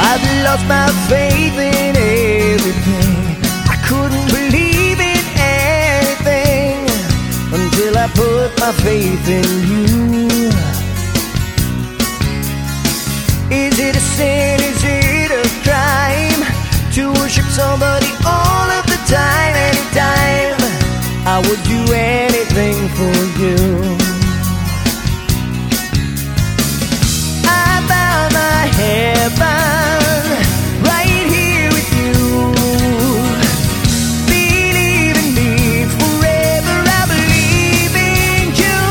I've lost my faith in everything. I couldn't believe in anything until I put my faith in you. Is it a sin? Is it a crime to worship somebody all of the time, anytime? I would do anything for you. I bow my heaven right here with you. Believe in me forever, I believe in you.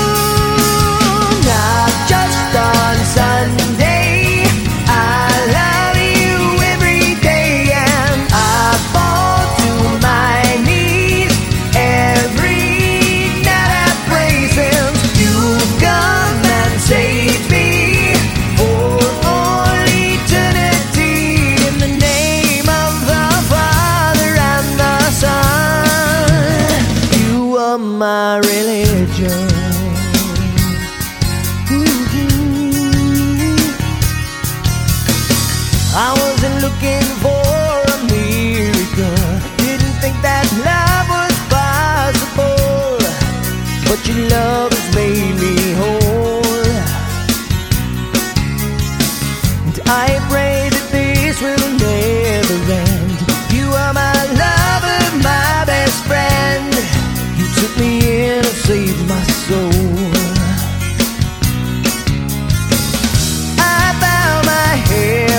Not just on Sunday, I love you every day, and I fall to my knees every night I pray, since you've come and saved me for all eternity. In the name of the Father and the Son, you are my religion. I wasn't looking for a miracle, didn't think that love was possible, but your love has made me whole. And I pray that this will never end. You are my lover, my best friend. You took me in and saved my soul. I bow my head